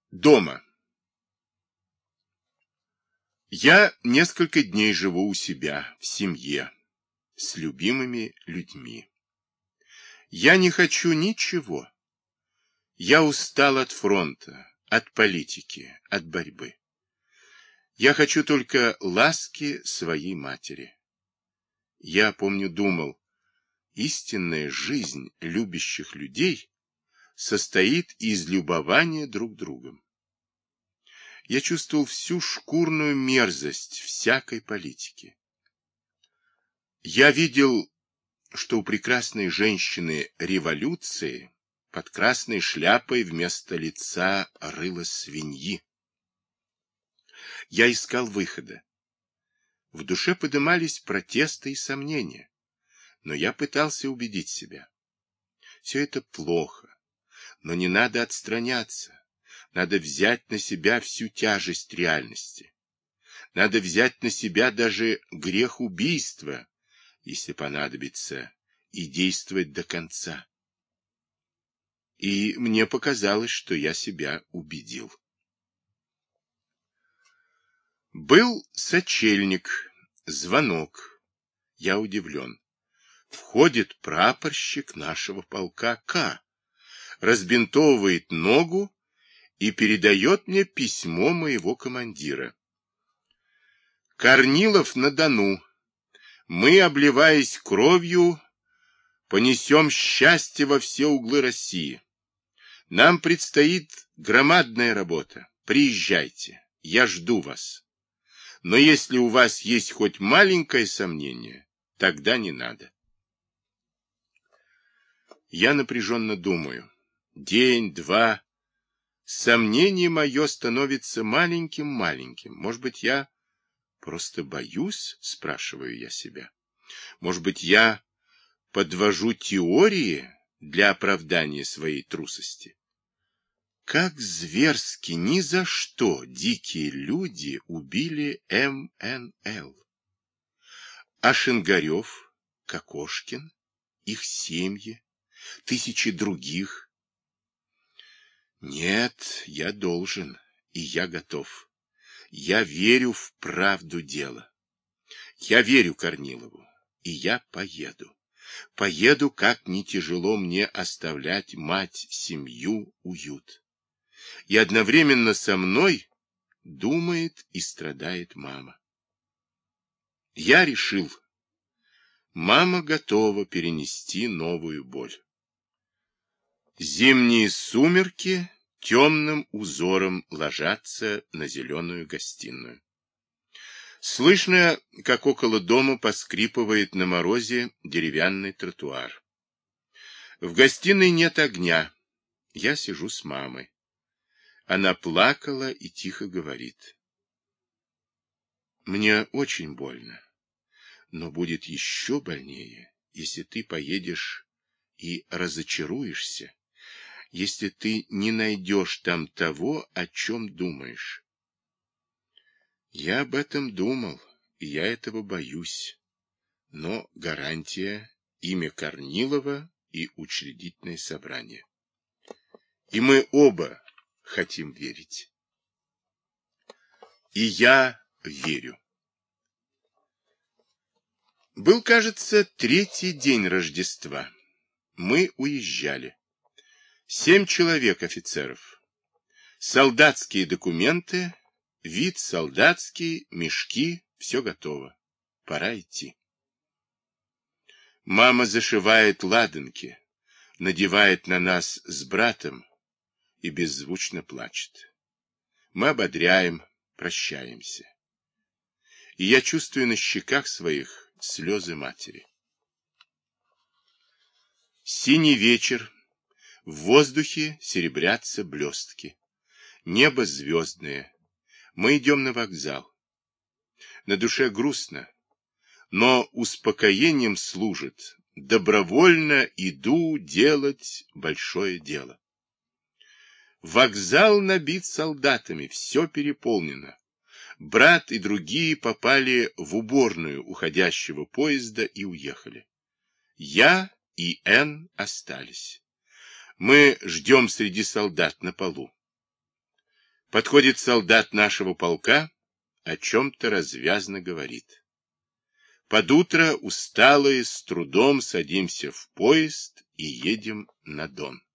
Дома. Я несколько дней живу у себя, в семье, с любимыми людьми. Я не хочу ничего. Я устал от фронта, от политики, от борьбы. Я хочу только ласки своей матери. Я, помню, думал, истинная жизнь любящих людей состоит из любования друг другом. Я чувствовал всю шкурную мерзость всякой политики. Я видел, что у прекрасной женщины революции под красной шляпой вместо лица рыло свиньи. Я искал выхода. В душе подымались протесты и сомнения, но я пытался убедить себя. Все это плохо, но не надо отстраняться. Надо взять на себя всю тяжесть реальности. Надо взять на себя даже грех убийства, если понадобится, и действовать до конца. И мне показалось, что я себя убедил. Был сочельник, звонок. Я удивлен. Входит прапорщик нашего полка К. Разбинтовывает ногу и передает мне письмо моего командира. Корнилов на Дону. Мы, обливаясь кровью, понесем счастье во все углы России. Нам предстоит громадная работа. Приезжайте, я жду вас. Но если у вас есть хоть маленькое сомнение, тогда не надо. Я напряженно думаю. День, два. Сомнение мое становится маленьким-маленьким. Может быть, я просто боюсь, спрашиваю я себя. Может быть, я подвожу теории для оправдания своей трусости. Как зверски, ни за что дикие люди убили МНЛ. А Шингарев, Кокошкин, их семьи, тысячи других. Нет, я должен, и я готов. Я верю в правду дела. Я верю Корнилову, и я поеду. Поеду, как не тяжело мне оставлять мать, семью, уют. И одновременно со мной думает и страдает мама. Я решил. Мама готова перенести новую боль. Зимние сумерки темным узором ложатся на зеленую гостиную. Слышно, как около дома поскрипывает на морозе деревянный тротуар. В гостиной нет огня. Я сижу с мамой. Она плакала и тихо говорит. Мне очень больно, но будет еще больнее, если ты поедешь и разочаруешься, если ты не найдешь там того, о чем думаешь. Я об этом думал, и я этого боюсь. Но гарантия — имя Корнилова и учредительное собрание. И мы оба хотим верить. И я верю. Был, кажется, третий день Рождества. Мы уезжали. 7 человек офицеров. Солдатские документы, вид солдатский, мешки, все готово. Пора идти. Мама зашивает ладанки, надевает на нас с братом и беззвучно плачет. Мы ободряем, прощаемся. И я чувствую на щеках своих слезы матери. Синий вечер. В воздухе серебрятся блестки. Небо звездное. Мы идем на вокзал. На душе грустно, но успокоением служит. Добровольно иду делать большое дело. Вокзал набит солдатами, все переполнено. Брат и другие попали в уборную уходящего поезда и уехали. Я и Н остались. Мы ждем среди солдат на полу. Подходит солдат нашего полка, о чем-то развязно говорит. Под утро, усталые, с трудом садимся в поезд и едем на Дон.